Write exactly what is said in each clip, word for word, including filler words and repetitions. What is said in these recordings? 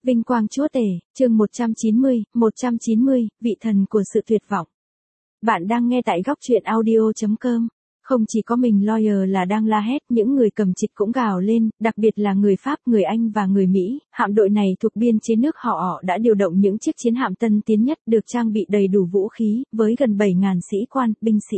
Vinh quang chúa tể, chương một trăm chín mươi, một trăm chín mươi, vị thần của sự tuyệt vọng. Bạn đang nghe tại góc truyện audio chấm com. Không chỉ có mình Lawyer là đang la hét, những người cầm trịch cũng gào lên, đặc biệt là người Pháp, người Anh và người Mỹ. Hạm đội này thuộc biên chế nước họ đã điều động những chiếc chiến hạm tân tiến nhất được trang bị đầy đủ vũ khí, với gần bảy nghìn sĩ quan, binh sĩ.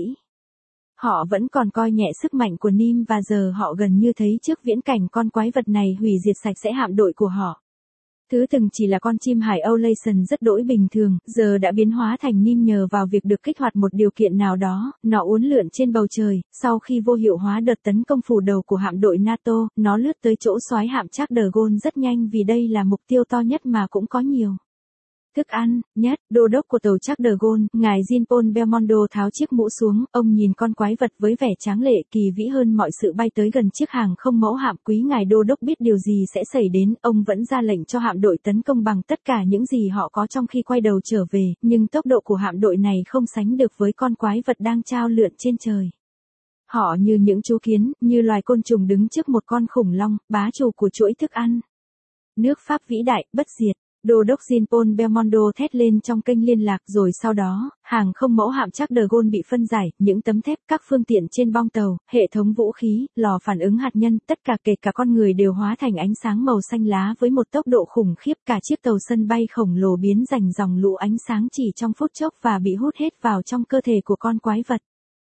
Họ vẫn còn coi nhẹ sức mạnh của Nim và giờ họ gần như thấy trước viễn cảnh con quái vật này hủy diệt sạch sẽ hạm đội của họ. Thứ từng chỉ là con chim hải âu Layson rất đỗi bình thường, giờ đã biến hóa thành Nim nhờ vào việc được kích hoạt một điều kiện nào đó, nó uốn lượn trên bầu trời, sau khi vô hiệu hóa đợt tấn công phủ đầu của hạm đội NATO, nó lướt tới chỗ soái hạm Charles de Gaulle rất nhanh vì đây là mục tiêu to nhất mà cũng có nhiều thức ăn nhất. Đô đốc của tàu Charles de Gaulle, ngài Jean-Paul Belmondo tháo chiếc mũ xuống, ông nhìn con quái vật với vẻ tráng lệ kỳ vĩ hơn mọi sự bay tới gần chiếc hàng không mẫu hạm. Quý ngài đô đốc biết điều gì sẽ xảy đến, ông vẫn ra lệnh cho hạm đội tấn công bằng tất cả những gì họ có trong khi quay đầu trở về, nhưng tốc độ của hạm đội này không sánh được với con quái vật đang trao lượn trên trời. Họ như những chú kiến, như loài côn trùng đứng trước một con khủng long, bá chủ của chuỗi thức ăn. Nước Pháp vĩ đại, bất diệt. Đô đốc Jean-Paul Belmondo thét lên trong kênh liên lạc, rồi sau đó, hàng không mẫu hạm Charles de Gaulle bị phân giải, những tấm thép, các phương tiện trên bong tàu, hệ thống vũ khí, lò phản ứng hạt nhân, tất cả kể cả con người đều hóa thành ánh sáng màu xanh lá với một tốc độ khủng khiếp. Cả chiếc tàu sân bay khổng lồ biến thành dòng lũ ánh sáng chỉ trong phút chốc và bị hút hết vào trong cơ thể của con quái vật.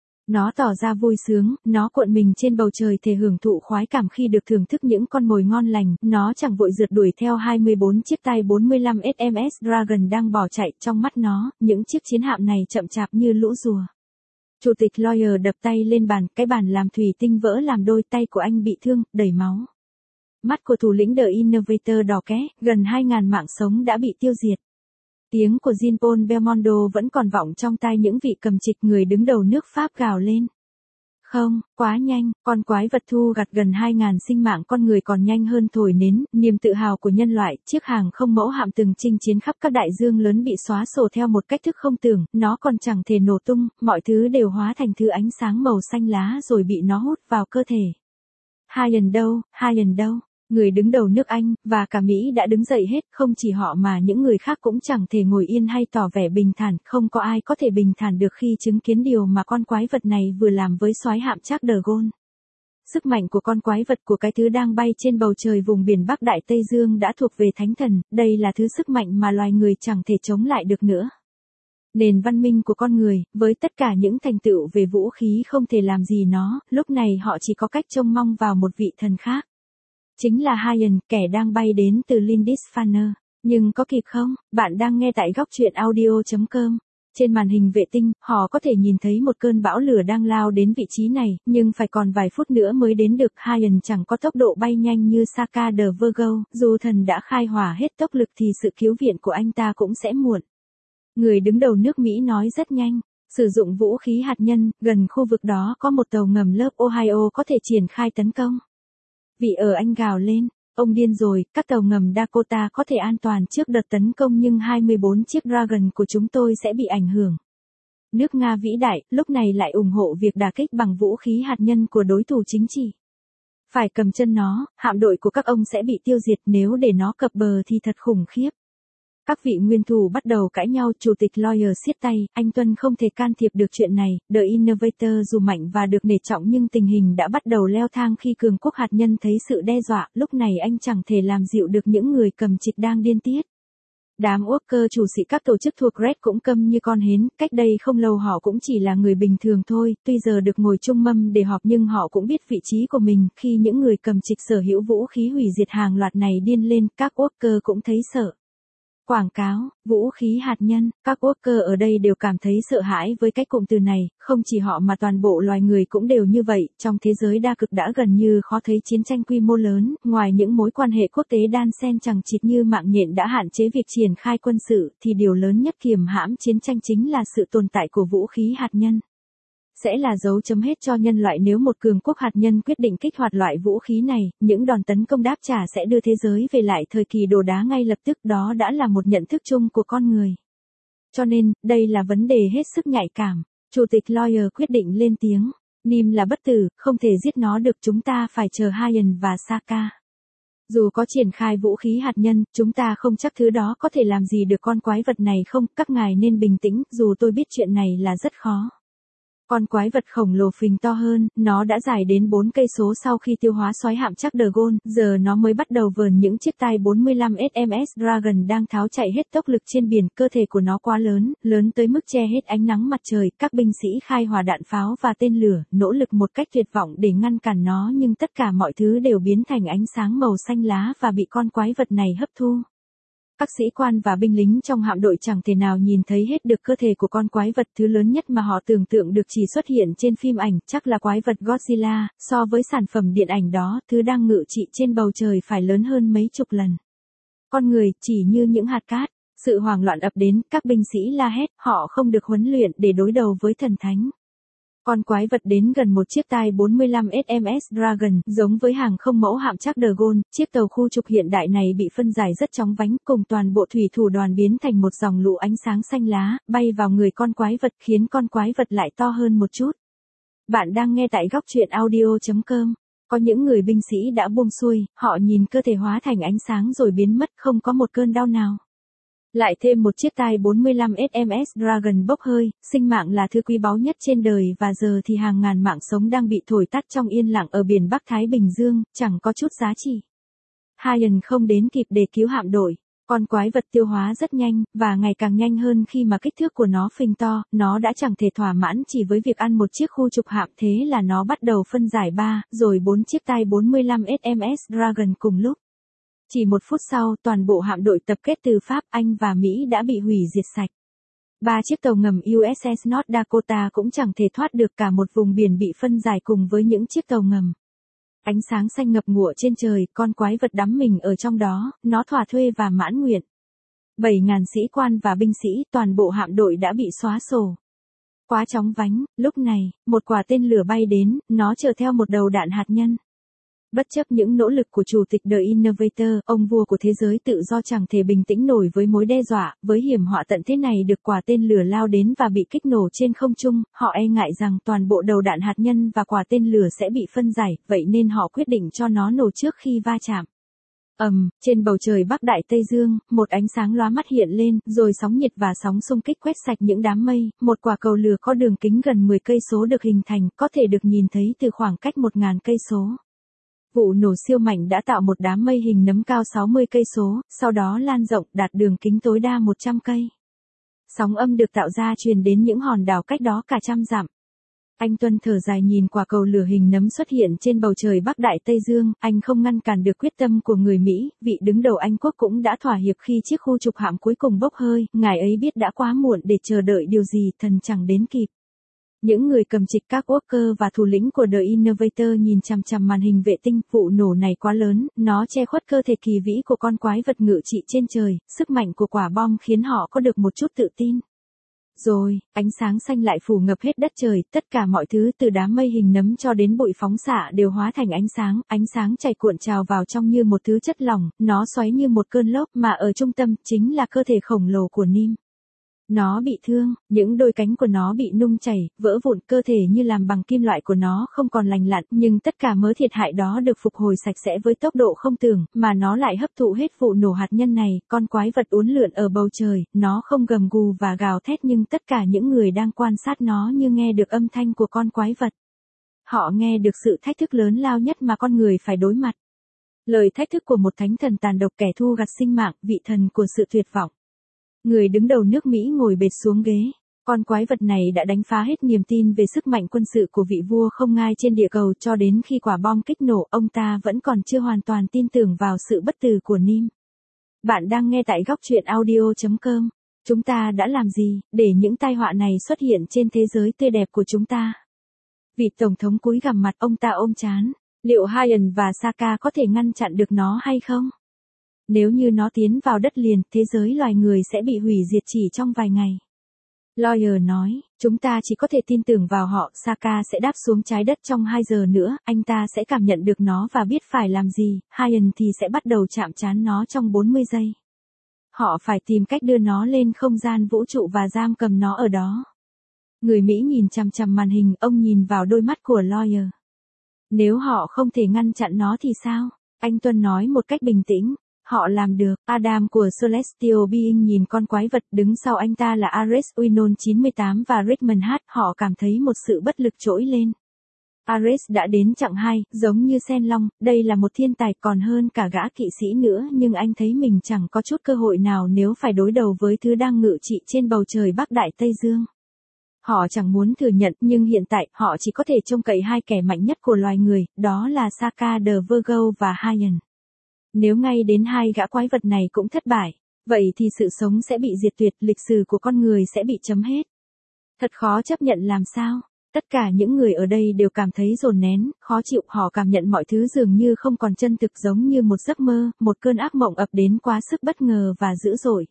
Nó tỏ ra vui sướng, nó cuộn mình trên bầu trời thể hưởng thụ khoái cảm khi được thưởng thức những con mồi ngon lành, nó chẳng vội rượt đuổi theo hai mươi bốn chiếc tay bốn mươi lăm ét em ét Dragon đang bỏ chạy. Trong mắt nó, những chiếc chiến hạm này chậm chạp như lũ rùa. Chủ tịch Lawyer đập tay lên bàn, cái bàn làm thủy tinh vỡ làm đôi, tay của anh bị thương, đầy máu. Mắt của thủ lĩnh The Innovator đỏ ké, gần hai nghìn mạng sống đã bị tiêu diệt. Tiếng của Jean-Paul Belmondo vẫn còn vọng trong tai những vị cầm trịch, người đứng đầu nước Pháp gào lên. Không, quá nhanh, con quái vật thu gặt gần hai nghìn sinh mạng con người còn nhanh hơn thổi nến, niềm tự hào của nhân loại. Chiếc hàng không mẫu hạm từng chinh chiến khắp các đại dương lớn bị xóa sổ theo một cách thức không tưởng, nó còn chẳng thể nổ tung, mọi thứ đều hóa thành thứ ánh sáng màu xanh lá rồi bị nó hút vào cơ thể. Hayen đâu, Hayen đâu? Người đứng đầu nước Anh, và cả Mỹ đã đứng dậy hết, không chỉ họ mà những người khác cũng chẳng thể ngồi yên hay tỏ vẻ bình thản, không có ai có thể bình thản được khi chứng kiến điều mà con quái vật này vừa làm với soái hạm Charles de Gaulle. Sức mạnh của con quái vật, của cái thứ đang bay trên bầu trời vùng biển Bắc Đại Tây Dương đã thuộc về thánh thần, đây là thứ sức mạnh mà loài người chẳng thể chống lại được nữa. Nền văn minh của con người, với tất cả những thành tựu về vũ khí không thể làm gì nó, lúc này họ chỉ có cách trông mong vào một vị thần khác. Chính là Hayen, kẻ đang bay đến từ Lindisfarne. Nhưng có kịp không? Bạn đang nghe tại góc truyện audio chấm com. Trên màn hình vệ tinh, họ có thể nhìn thấy một cơn bão lửa đang lao đến vị trí này, nhưng phải còn vài phút nữa mới đến được. Hayen chẳng có tốc độ bay nhanh như Saka de Virgo, dù thần đã khai hỏa hết tốc lực thì sự cứu viện của anh ta cũng sẽ muộn. Người đứng đầu nước Mỹ nói rất nhanh. Sử dụng vũ khí hạt nhân, gần khu vực đó có một tàu ngầm lớp Ohio có thể triển khai tấn công. Vị ở Anh gào lên, ông điên rồi, các tàu ngầm Dakota có thể an toàn trước đợt tấn công nhưng hai mươi bốn chiếc Dragon của chúng tôi sẽ bị ảnh hưởng. Nước Nga vĩ đại, lúc này lại ủng hộ việc đả kích bằng vũ khí hạt nhân của đối thủ chính trị. Phải cầm chân nó, hạm đội của các ông sẽ bị tiêu diệt, nếu để nó cập bờ thì thật khủng khiếp. Các vị nguyên thủ bắt đầu cãi nhau, chủ tịch Lawyer siết tay, anh Tuân không thể can thiệp được chuyện này. The Innovator dù mạnh và được nể trọng nhưng tình hình đã bắt đầu leo thang khi cường quốc hạt nhân thấy sự đe dọa, lúc này anh chẳng thể làm dịu được những người cầm trịch đang điên tiết. Đám Walker chủ sĩ các tổ chức thuộc Red cũng câm như con hến, cách đây không lâu họ cũng chỉ là người bình thường thôi, tuy giờ được ngồi chung mâm để họp nhưng họ cũng biết vị trí của mình. Khi những người cầm trịch sở hữu vũ khí hủy diệt hàng loạt này điên lên, các Walker cũng thấy sợ. Quảng cáo, vũ khí hạt nhân, các Walker ở đây đều cảm thấy sợ hãi với cái cụm từ này, không chỉ họ mà toàn bộ loài người cũng đều như vậy. Trong thế giới đa cực đã gần như khó thấy chiến tranh quy mô lớn, ngoài những mối quan hệ quốc tế đan xen chằng chịt như mạng nhện đã hạn chế việc triển khai quân sự, thì điều lớn nhất kiềm hãm chiến tranh chính là sự tồn tại của vũ khí hạt nhân. Sẽ là dấu chấm hết cho nhân loại nếu một cường quốc hạt nhân quyết định kích hoạt loại vũ khí này, những đòn tấn công đáp trả sẽ đưa thế giới về lại thời kỳ đồ đá ngay lập tức, đó đã là một nhận thức chung của con người. Cho nên, đây là vấn đề hết sức nhạy cảm. Chủ tịch Lawyer quyết định lên tiếng. Nim là bất tử, không thể giết nó được, chúng ta phải chờ Hayen và Saka. Dù có triển khai vũ khí hạt nhân, chúng ta không chắc thứ đó có thể làm gì được con quái vật này không, các ngài nên bình tĩnh, dù tôi biết chuyện này là rất khó. Con quái vật khổng lồ phình to hơn, nó đã dài đến bốn cây số sau khi tiêu hóa soái hạm chắc Dragon, giờ nó mới bắt đầu vờn những chiếc tai bốn mươi lăm S M S Dragon đang tháo chạy hết tốc lực trên biển, cơ thể của nó quá lớn, lớn tới mức che hết ánh nắng mặt trời, các binh sĩ khai hỏa đạn pháo và tên lửa, nỗ lực một cách tuyệt vọng để ngăn cản nó nhưng tất cả mọi thứ đều biến thành ánh sáng màu xanh lá và bị con quái vật này hấp thu. Các sĩ quan và binh lính trong hạm đội chẳng thể nào nhìn thấy hết được cơ thể của con quái vật, thứ lớn nhất mà họ tưởng tượng được chỉ xuất hiện trên phim ảnh, chắc là quái vật Godzilla, so với sản phẩm điện ảnh đó, thứ đang ngự trị trên bầu trời phải lớn hơn mấy chục lần. Con người, chỉ như những hạt cát, sự hoảng loạn ập đến, các binh sĩ la hét, họ không được huấn luyện để đối đầu với thần thánh. Con quái vật đến gần một chiếc tai bốn mươi lăm S M S Dragon, giống với hàng không mẫu hạm chắc Dragon, chiếc tàu khu trục hiện đại này bị phân giải rất chóng vánh, cùng toàn bộ thủy thủ đoàn biến thành một dòng lũ ánh sáng xanh lá, bay vào người con quái vật khiến con quái vật lại to hơn một chút. Bạn đang nghe tại góc truyện audio chấm com. Có những người binh sĩ đã buông xuôi, họ nhìn cơ thể hóa thành ánh sáng rồi biến mất, không có một cơn đau nào. Lại thêm một chiếc tai bốn mươi lăm S M S Dragon bốc hơi, sinh mạng là thứ quý báu nhất trên đời và giờ thì hàng ngàn mạng sống đang bị thổi tắt trong yên lặng ở biển Bắc Thái Bình Dương, chẳng có chút giá trị. Hyan không đến kịp để cứu hạm đội. Con quái vật tiêu hóa rất nhanh, và ngày càng nhanh hơn khi mà kích thước của nó phình to, nó đã chẳng thể thỏa mãn chỉ với việc ăn một chiếc khu trục hạm, thế là nó bắt đầu phân giải ba, rồi bốn chiếc tai bốn mươi lăm S M S Dragon cùng lúc. Chỉ một phút sau, toàn bộ hạm đội tập kết từ Pháp, Anh và Mỹ đã bị hủy diệt sạch. Ba chiếc tàu ngầm U S S North Dakota cũng chẳng thể thoát được, cả một vùng biển bị phân giải cùng với những chiếc tàu ngầm. Ánh sáng xanh ngập ngụa trên trời, con quái vật đắm mình ở trong đó, nó thỏa thuê và mãn nguyện. bảy nghìn sĩ quan và binh sĩ, toàn bộ hạm đội đã bị xóa sổ. Quá chóng vánh, lúc này, một quả tên lửa bay đến, nó chở theo một đầu đạn hạt nhân. Bất chấp những nỗ lực của Chủ tịch The Innovator, ông vua của thế giới tự do chẳng thể bình tĩnh nổi với mối đe dọa, với hiểm họa tận thế này được quả tên lửa lao đến và bị kích nổ trên không trung, họ e ngại rằng toàn bộ đầu đạn hạt nhân và quả tên lửa sẽ bị phân giải, vậy nên họ quyết định cho nó nổ trước khi va chạm. Ầm, um, trên bầu trời Bắc Đại Tây Dương, một ánh sáng lóa mắt hiện lên, rồi sóng nhiệt và sóng xung kích quét sạch những đám mây, một quả cầu lửa có đường kính gần mười cây số được hình thành, có thể được nhìn thấy từ khoảng cách một nghìn cây số. Vụ nổ siêu mạnh đã tạo một đám mây hình nấm cao sáu mươi cây số, sau đó lan rộng đạt đường kính tối đa một trăm cây. Sóng âm được tạo ra truyền đến những hòn đảo cách đó cả trăm dặm. Anh Tuân thở dài nhìn quả cầu lửa hình nấm xuất hiện trên bầu trời Bắc Đại Tây Dương, anh không ngăn cản được quyết tâm của người Mỹ, vị đứng đầu Anh quốc cũng đã thỏa hiệp khi chiếc khu trục hạm cuối cùng bốc hơi, ngài ấy biết đã quá muộn để chờ đợi điều gì, thần chẳng đến kịp. Những người cầm trịch các Walker và thủ lĩnh của The Innovator nhìn chằm chằm màn hình vệ tinh, vụ nổ này quá lớn, nó che khuất cơ thể kỳ vĩ của con quái vật ngự trị trên trời, sức mạnh của quả bom khiến họ có được một chút tự tin. Rồi, ánh sáng xanh lại phủ ngập hết đất trời, tất cả mọi thứ từ đám mây hình nấm cho đến bụi phóng xạ đều hóa thành ánh sáng, ánh sáng chảy cuộn trào vào trong như một thứ chất lỏng, nó xoáy như một cơn lốc mà ở trung tâm chính là cơ thể khổng lồ của Nim. Nó bị thương, những đôi cánh của nó bị nung chảy, vỡ vụn, cơ thể như làm bằng kim loại của nó không còn lành lặn, nhưng tất cả mớ thiệt hại đó được phục hồi sạch sẽ với tốc độ không tưởng, mà nó lại hấp thụ hết vụ nổ hạt nhân này, con quái vật uốn lượn ở bầu trời, nó không gầm gù và gào thét nhưng tất cả những người đang quan sát nó như nghe được âm thanh của con quái vật. Họ nghe được sự thách thức lớn lao nhất mà con người phải đối mặt. Lời thách thức của một thánh thần tàn độc, kẻ thu gặt sinh mạng, vị thần của sự tuyệt vọng. Người đứng đầu nước Mỹ ngồi bệt xuống ghế. Con quái vật này đã đánh phá hết niềm tin về sức mạnh quân sự của vị vua không ngai trên địa cầu, cho đến khi quả bom kích nổ, ông ta vẫn còn chưa hoàn toàn tin tưởng vào sự bất tử của Nim. Bạn đang nghe tại góc truyện audio chấm com. Chúng ta đã làm gì để những tai họa này xuất hiện trên thế giới tươi đẹp của chúng ta? Vị tổng thống cúi gằm mặt, ông ta ôm trán. Liệu Hyan và Saka có thể ngăn chặn được nó hay không? Nếu như nó tiến vào đất liền, thế giới loài người sẽ bị hủy diệt chỉ trong vài ngày. Lawyer nói, chúng ta chỉ có thể tin tưởng vào họ, Saka sẽ đáp xuống trái đất trong hai giờ nữa, anh ta sẽ cảm nhận được nó và biết phải làm gì, Hyan thì sẽ bắt đầu chạm trán nó trong bốn mươi giây. Họ phải tìm cách đưa nó lên không gian vũ trụ và giam cầm nó ở đó. Người Mỹ nhìn chằm chằm màn hình, ông nhìn vào đôi mắt của Lawyer. Nếu họ không thể ngăn chặn nó thì sao? Anh Tuân nói một cách bình tĩnh. Họ làm được. Adam của Celestial Being nhìn con quái vật, đứng sau anh ta là Ares Winon chín mươi tám và Rickman H. Họ cảm thấy một sự bất lực trỗi lên. Ares đã đến chặng hai, giống như Sen Long, đây là một thiên tài còn hơn cả gã kỵ sĩ nữa, nhưng anh thấy mình chẳng có chút cơ hội nào nếu phải đối đầu với thứ đang ngự trị trên bầu trời Bắc Đại Tây Dương. Họ chẳng muốn thừa nhận, nhưng hiện tại, họ chỉ có thể trông cậy hai kẻ mạnh nhất của loài người, đó là Saka the Virgo và Hyen. Nếu ngay đến hai gã quái vật này cũng thất bại, vậy thì sự sống sẽ bị diệt tuyệt, lịch sử của con người sẽ bị chấm hết. Thật khó chấp nhận làm sao? Tất cả những người ở đây đều cảm thấy dồn nén, khó chịu, họ cảm nhận mọi thứ dường như không còn chân thực, giống như một giấc mơ, một cơn ác mộng ập đến quá sức bất ngờ và dữ dội.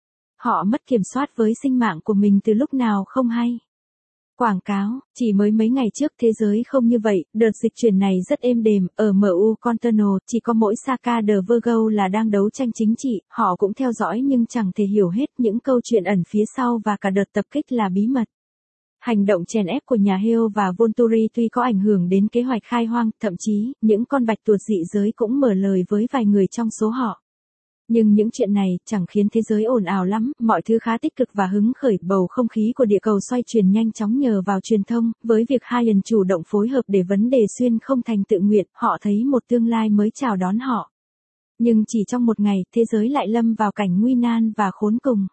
Họ mất kiểm soát với sinh mạng của mình từ lúc nào không hay. Quảng cáo, chỉ mới mấy ngày trước thế giới không như vậy, đợt dịch chuyển này rất êm đềm, ở em u Continental, chỉ có mỗi Saka the Virgo là đang đấu tranh chính trị, họ cũng theo dõi nhưng chẳng thể hiểu hết những câu chuyện ẩn phía sau và cả đợt tập kích là bí mật. Hành động chèn ép của nhà Hale và Volturi tuy có ảnh hưởng đến kế hoạch khai hoang, thậm chí, những con bạch tuộc dị giới cũng mở lời với vài người trong số họ. Nhưng những chuyện này chẳng khiến thế giới ồn ào lắm, mọi thứ khá tích cực và hứng khởi, bầu không khí của địa cầu xoay chuyển nhanh chóng nhờ vào truyền thông, với việc Hyen chủ động phối hợp để vấn đề xuyên không thành tự nguyện, họ thấy một tương lai mới chào đón họ. Nhưng chỉ trong một ngày, thế giới lại lâm vào cảnh nguy nan và khốn cùng.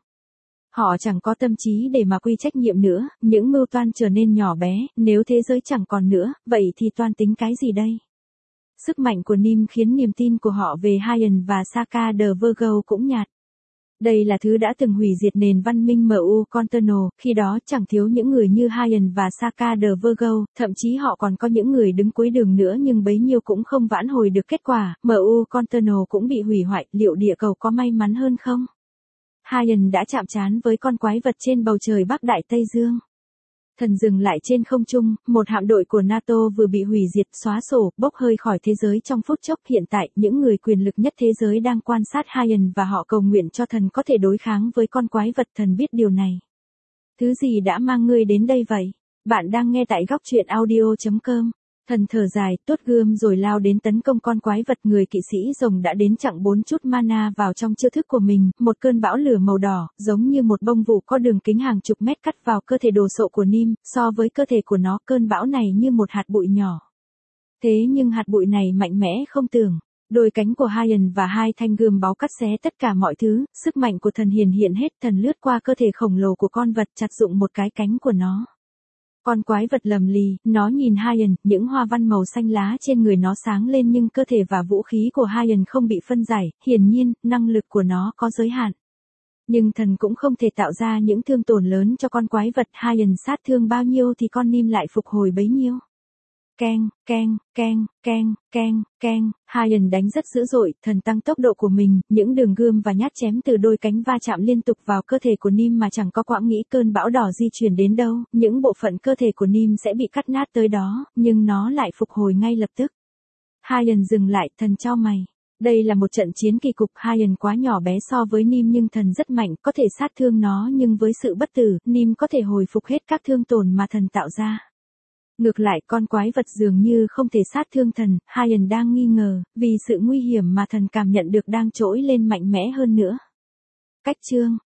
Họ chẳng có tâm trí để mà quy trách nhiệm nữa, những mưu toan trở nên nhỏ bé, nếu thế giới chẳng còn nữa, vậy thì toan tính cái gì đây? Sức mạnh của Nim khiến niềm tin của họ về Hyen và Saka the Virgo cũng nhạt. Đây là thứ đã từng hủy diệt nền văn minh em u Continental, khi đó chẳng thiếu những người như Hyen và Saka the Virgo, thậm chí họ còn có những người đứng cuối đường nữa nhưng bấy nhiêu cũng không vãn hồi được kết quả, em u Continental cũng bị hủy hoại, liệu địa cầu có may mắn hơn không? Hyen đã chạm trán với con quái vật trên bầu trời Bắc Đại Tây Dương. Thần dừng lại trên không trung, một hạm đội của NATO vừa bị hủy diệt, xóa sổ, bốc hơi khỏi thế giới trong phút chốc. Hiện tại, những người quyền lực nhất thế giới đang quan sát Hyen và họ cầu nguyện cho thần có thể đối kháng với con quái vật. Thần biết điều này. Thứ gì đã mang ngươi đến đây vậy? Bạn đang nghe tại góc truyện audio chấm com. Thần thở dài, tuốt gươm rồi lao đến tấn công con quái vật. Người kỵ sĩ rồng đã đến chặng bốn chút mana vào trong chiêu thức của mình, một cơn bão lửa màu đỏ, giống như một bông vụ có đường kính hàng chục mét cắt vào cơ thể đồ sộ của Nim, so với cơ thể của nó, cơn bão này như một hạt bụi nhỏ. Thế nhưng hạt bụi này mạnh mẽ không tưởng. Đôi cánh của Hyen và hai thanh gươm báu cắt xé tất cả mọi thứ, sức mạnh của thần hiển hiện hết, thần lướt qua cơ thể khổng lồ của con vật, chặt dụng một cái cánh của nó. Con quái vật lầm lì, nó nhìn Hyen, những hoa văn màu xanh lá trên người nó sáng lên nhưng cơ thể và vũ khí của Hyen không bị phân giải, hiển nhiên, năng lực của nó có giới hạn. Nhưng thần cũng không thể tạo ra những thương tổn lớn cho con quái vật. Hyen sát thương bao nhiêu thì con Nim lại phục hồi bấy nhiêu. Keng, keng, keng, keng, keng, keng, Hyen đánh rất dữ dội, thần tăng tốc độ của mình, những đường gươm và nhát chém từ đôi cánh va chạm liên tục vào cơ thể của Nim mà chẳng có quãng nghĩ cơn bão đỏ di chuyển đến đâu, những bộ phận cơ thể của Nim sẽ bị cắt nát tới đó, nhưng nó lại phục hồi ngay lập tức. Hyen dừng lại, thần chau mày. Đây là một trận chiến kỳ cục. Hyen quá nhỏ bé so với Nim nhưng thần rất mạnh, có thể sát thương nó nhưng với sự bất tử, Nim có thể hồi phục hết các thương tổn mà thần tạo ra. Ngược lại, con quái vật dường như không thể sát thương thần. Hyen đang nghi ngờ, vì sự nguy hiểm mà thần cảm nhận được đang trỗi lên mạnh mẽ hơn nữa. Cách chương